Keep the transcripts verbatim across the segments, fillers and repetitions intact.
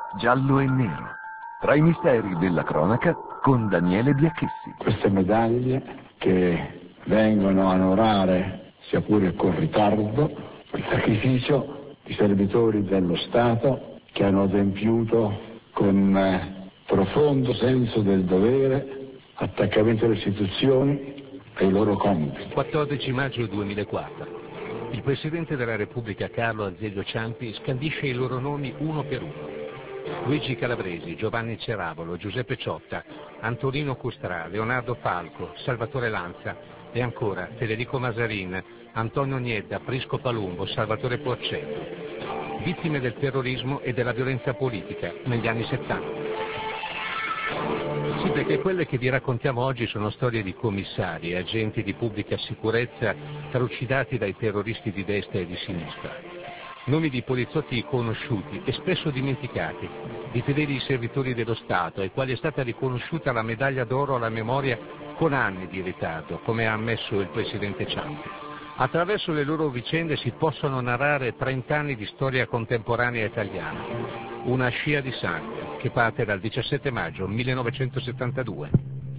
giallo e nero. Tra i misteri della cronaca con Daniele Biacchessi. Queste medaglie che vengono a onorare, sia pure con ritardo, il sacrificio di servitori dello Stato che hanno adempiuto con eh, profondo senso del dovere, attaccamento alle istituzioni e ai loro compiti. quattordici maggio duemilaquattro. Il Presidente della Repubblica Carlo Azeglio Ciampi scandisce i loro nomi uno per uno. Luigi Calabresi, Giovanni Ceravolo, Giuseppe Ciotta, Antonino Custrà, Leonardo Falco, Salvatore Lanza e ancora Federico Mazarin, Antonio Niedda, Prisco Palumbo, Salvatore Porcetto, vittime del terrorismo e della violenza politica negli anni settanta. Sì, perché quelle che vi raccontiamo oggi sono storie di commissari e agenti di pubblica sicurezza trucidati dai terroristi di destra e di sinistra. Nomi di poliziotti conosciuti e spesso dimenticati, di fedeli servitori dello Stato, ai quali è stata riconosciuta la medaglia d'oro alla memoria con anni di ritardo, come ha ammesso il Presidente Ciampi. Attraverso le loro vicende si possono narrare trent'anni di storia contemporanea italiana, una scia di sangue che parte dal diciassette maggio millenovecentosettantadue.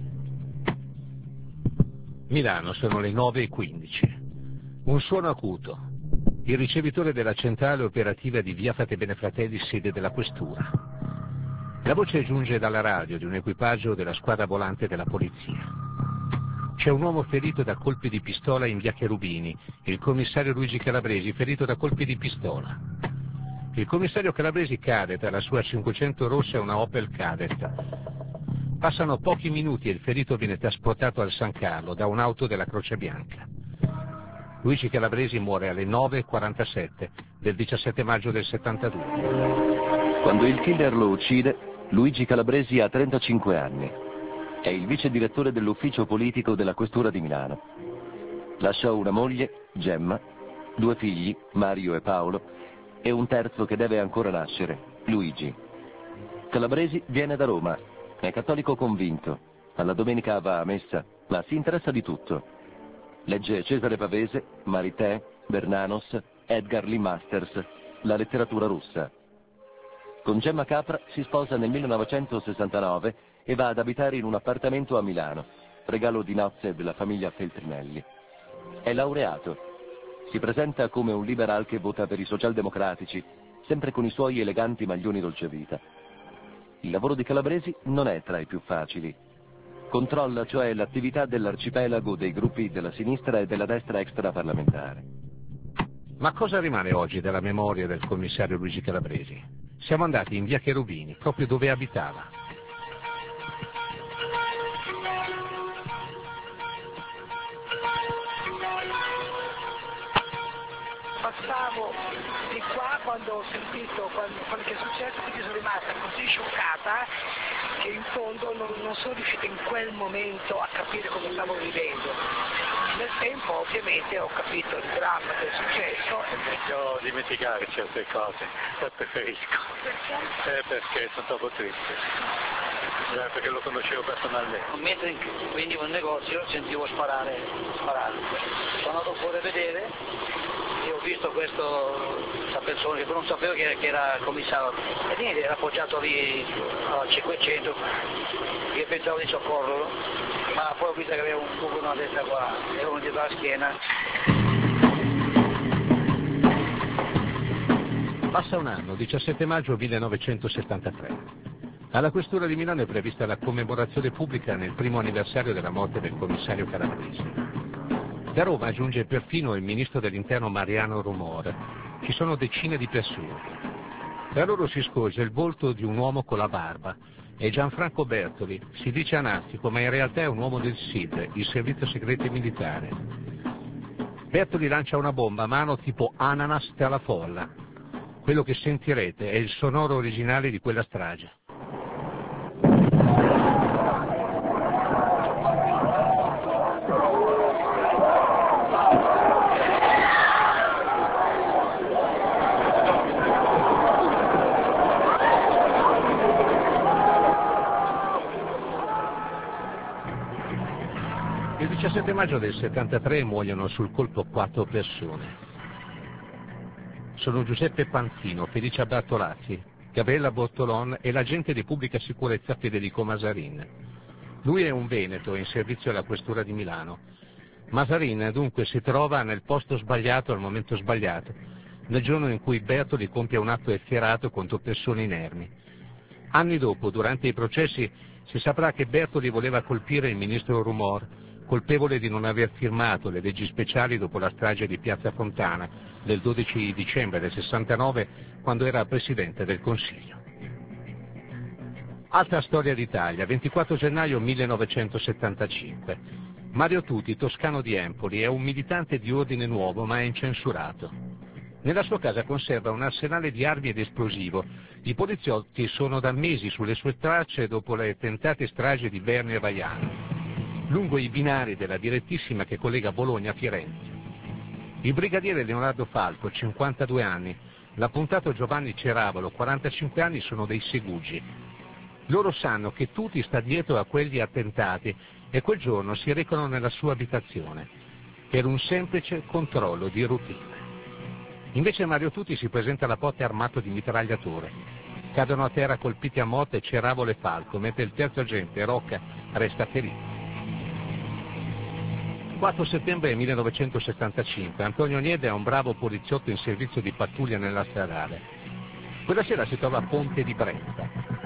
Milano, sono le nove e quindici. Un suono acuto. Il ricevitore della centrale operativa di via Fatebenefratelli, Fratelli, sede della questura. La voce giunge dalla radio di un equipaggio della squadra volante della polizia. C'è un uomo ferito da colpi di pistola in via Cherubini, il commissario Luigi Calabresi ferito da colpi di pistola. Il commissario Calabresi cade tra la sua cinquecento rossa e una Opel Kadett. Passano pochi minuti e il ferito viene trasportato al San Carlo da un'auto della Croce Bianca. Luigi Calabresi muore alle nove e quarantasette del diciassette maggio del settantadue. Quando il killer lo uccide, Luigi Calabresi ha trentacinque anni. È il vice direttore dell'ufficio politico della questura di Milano. Lasciò una moglie, Gemma, due figli, Mario e Paolo, e un terzo che deve ancora nascere, Luigi. Calabresi viene da Roma, è cattolico convinto, alla domenica va a messa, ma si interessa di tutto. Legge Cesare Pavese, Maritain, Bernanos, Edgar Lee Masters, la letteratura russa. Con Gemma Capra si sposa nel millenovecentosessantanove e va ad abitare in un appartamento a Milano, regalo di nozze della famiglia Feltrinelli. È laureato. Si presenta come un liberal che vota per i socialdemocratici, sempre con i suoi eleganti maglioni dolcevita. Il lavoro di Calabresi non è tra i più facili. Controlla cioè l'attività dell'arcipelago dei gruppi della sinistra e della destra extraparlamentare. Ma cosa rimane oggi della memoria del commissario Luigi Calabresi? Siamo andati in via Cherubini, proprio dove abitava. Passavo di qua quando ho sentito quando, quello che è successo, quindi sono rimasta così scioccata che in fondo non, non sono riuscita in quel momento a capire cosa stavo vivendo. Nel tempo ovviamente ho capito il dramma che è successo. È meglio dimenticare certe cose, lo preferisco. Perché? Eh, perché sono troppo triste. Eh, perché lo conoscevo personalmente. Mentre venivo in negozio sentivo sparare, sparare. Sono andato fuori a vedere e ho visto questo, questa persona che non sapevo che, che era il commissario. E niente, era appoggiato lì a cinquecento, io pensavo di soccorrerlo, ma poi ho visto che aveva un buco nella testa qua e uno dietro la schiena. Passa un anno, diciassette maggio millenovecentosettantatré. Alla questura di Milano è prevista la commemorazione pubblica nel primo anniversario della morte del commissario Calabresi. Da Roma giunge perfino il ministro dell'Interno Mariano Rumor. Ci sono decine di persone. Tra loro si scorge il volto di un uomo con la barba. È Gianfranco Bertoli, si dice anastico, ma in realtà è un uomo del S I D, il servizio segreto militare. Bertoli lancia una bomba a mano tipo ananas tra la folla. Quello che sentirete è il sonoro originale di quella strage. Il diciassette maggio del settantatré muoiono sul colpo quattro persone. Sono Giuseppe Panzino, Felicia Bartolazzi, Gabriella Bortolon e l'agente di pubblica sicurezza Federico Masarin. Lui è un veneto in servizio alla questura di Milano. Masarin dunque si trova nel posto sbagliato al momento sbagliato, nel giorno in cui Bertoli compie un atto efferato contro persone inermi. Anni dopo, durante i processi, si saprà che Bertoli voleva colpire il ministro Rumor, colpevole di non aver firmato le leggi speciali dopo la strage di Piazza Fontana del dodici dicembre del sessantanove, quando era Presidente del Consiglio. Altra storia d'Italia, ventiquattro gennaio millenovecentosettantacinque. Mario Tuti, toscano di Empoli, è un militante di ordine nuovo ma è incensurato. Nella sua casa conserva un arsenale di armi ed esplosivo. I poliziotti sono da mesi sulle sue tracce dopo le tentate stragi di Berni e Vaiano, lungo i binari della direttissima che collega Bologna a Firenze. Il brigadiere Leonardo Falco, cinquantadue anni, l'appuntato Giovanni Ceravolo, quarantacinque anni, sono dei segugi. Loro sanno che Tuti sta dietro a quegli attentati e quel giorno si recano nella sua abitazione per un semplice controllo di routine. Invece Mario Tuti si presenta alla porta armato di mitragliatore. Cadono a terra colpiti a morte Ceravolo e Falco, mentre il terzo agente, Rocca, resta ferito. quattro settembre millenovecentosettantacinque, Antonio Niede è un bravo poliziotto in servizio di pattuglia nella stradale. Quella sera si trova a Ponte di Brenta.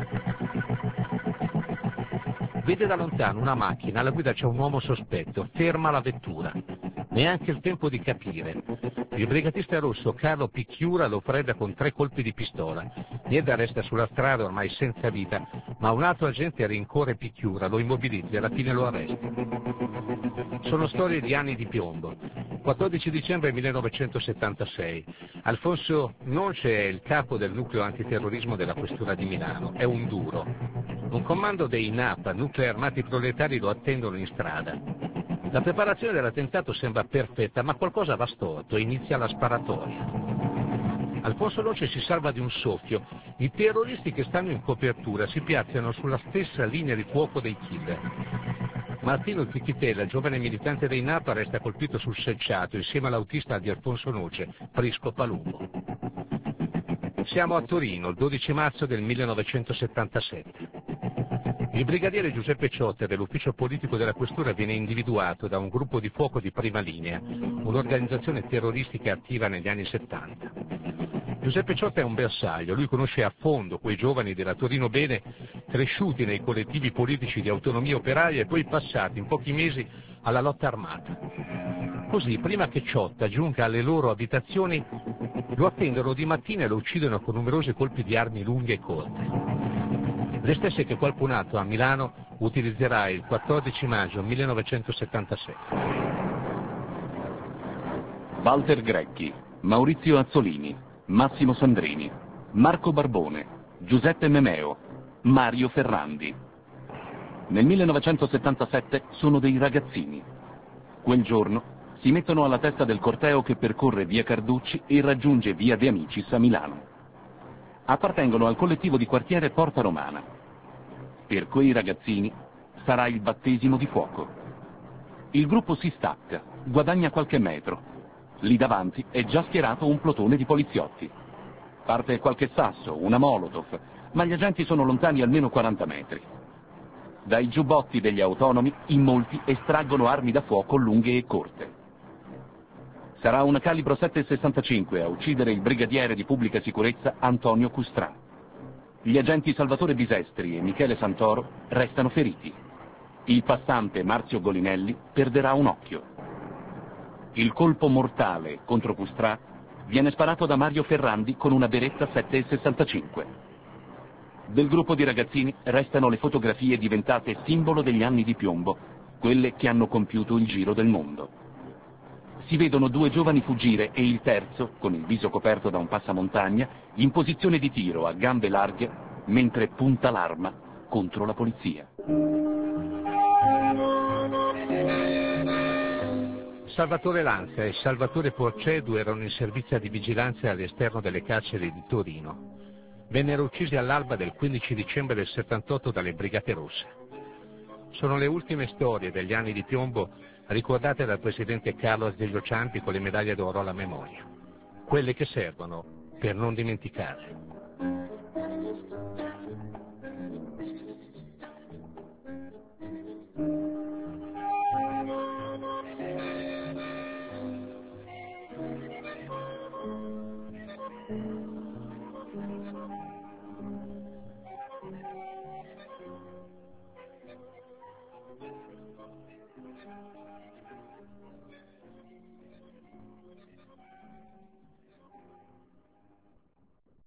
Vede da lontano una macchina, alla guida c'è un uomo sospetto, ferma la vettura. Neanche il tempo di capire. Il brigatista rosso Carlo Picchiura lo fredda con tre colpi di pistola. Niede resta sulla strada ormai senza vita, ma un altro agente rincorre Picchiura, lo immobilizza e alla fine lo arresta. Sono storie di anni di piombo. quattordici dicembre millenovecentosettantasei. Alfonso Noce è il capo del nucleo antiterrorismo della questura di Milano. È un duro. Un comando dei N A P, nuclei armati proletari, lo attendono in strada. La preparazione dell'attentato sembra perfetta, ma qualcosa va storto e inizia la sparatoria. Alfonso Noce si salva di un soffio. I terroristi che stanno in copertura si piazzano sulla stessa linea di fuoco dei killer. Martino Chichitella, giovane militante dei N A P, resta colpito sul selciato insieme all'autista di Alfonso Noce, Prisco Palumbo. Siamo a Torino, il dodici marzo del millenovecentosettantasette. Il brigadiere Giuseppe Ciotta dell'ufficio politico della questura viene individuato da un gruppo di fuoco di prima linea, un'organizzazione terroristica attiva negli anni settanta. Giuseppe Ciotta è un bersaglio, lui conosce a fondo quei giovani della Torino Bene cresciuti nei collettivi politici di autonomia operaia e poi passati in pochi mesi alla lotta armata. Così, prima che Ciotta giunga alle loro abitazioni, lo attendono di mattina e lo uccidono con numerosi colpi di armi lunghe e corte. Le stesse che qualcun altro a Milano utilizzerà il quattordici maggio millenovecentosettantasette. Walter Grecchi, Maurizio Azzolini, Massimo Sandrini, Marco Barbone, Giuseppe Memeo, Mario Ferrandi. Nel millenovecentosettantasette sono dei ragazzini. Quel giorno si mettono alla testa del corteo che percorre via Carducci e raggiunge via De Amicis a Milano. Appartengono al collettivo di quartiere Porta Romana. Per quei ragazzini sarà il battesimo di fuoco. Il gruppo si stacca, guadagna qualche metro. Lì davanti è già schierato un plotone di poliziotti. Parte qualche sasso, una molotov, ma gli agenti sono lontani almeno quaranta metri. Dai giubbotti degli autonomi in molti estraggono armi da fuoco lunghe e corte. Sarà una calibro sette sessantacinque a uccidere il brigadiere di pubblica sicurezza Antonio Custrà. Gli agenti Salvatore Bisestri e Michele Santoro restano feriti. Il passante Marzio Golinelli perderà un occhio. Il colpo mortale contro Custrà viene sparato da Mario Ferrandi con una Beretta sette sessantacinque. Del gruppo di ragazzini restano le fotografie diventate simbolo degli anni di piombo, quelle che hanno compiuto il giro del mondo. Si vedono due giovani fuggire e il terzo, con il viso coperto da un passamontagna, in posizione di tiro a gambe larghe, mentre punta l'arma contro la polizia. Salvatore Lanza e Salvatore Porcedu erano in servizio di vigilanza all'esterno delle carceri di Torino. Vennero uccisi all'alba del quindici dicembre del settantotto dalle Brigate Rosse. Sono le ultime storie degli anni di piombo ricordate dal presidente Carlo Azeglio Ciampi con le medaglie d'oro alla memoria. Quelle che servono per non dimenticare.